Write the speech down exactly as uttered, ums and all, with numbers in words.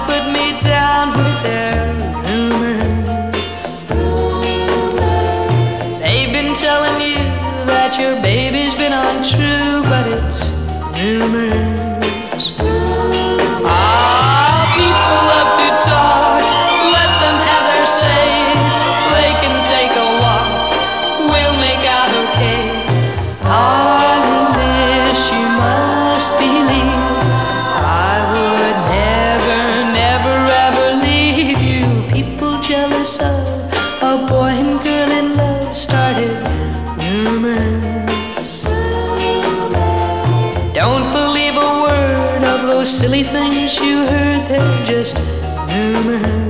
put me down with their rumors. They've been telling you that your baby's been untrue, but it's rumors. Ah, people love to talk, let them have their say. They can take a walk, we'll make out okay. Darling, this you must believe, I would never, never, ever leave you. People jealous of a boy and girl in love started rumors. Don't believe a word of those silly things you heard, they're just rumors.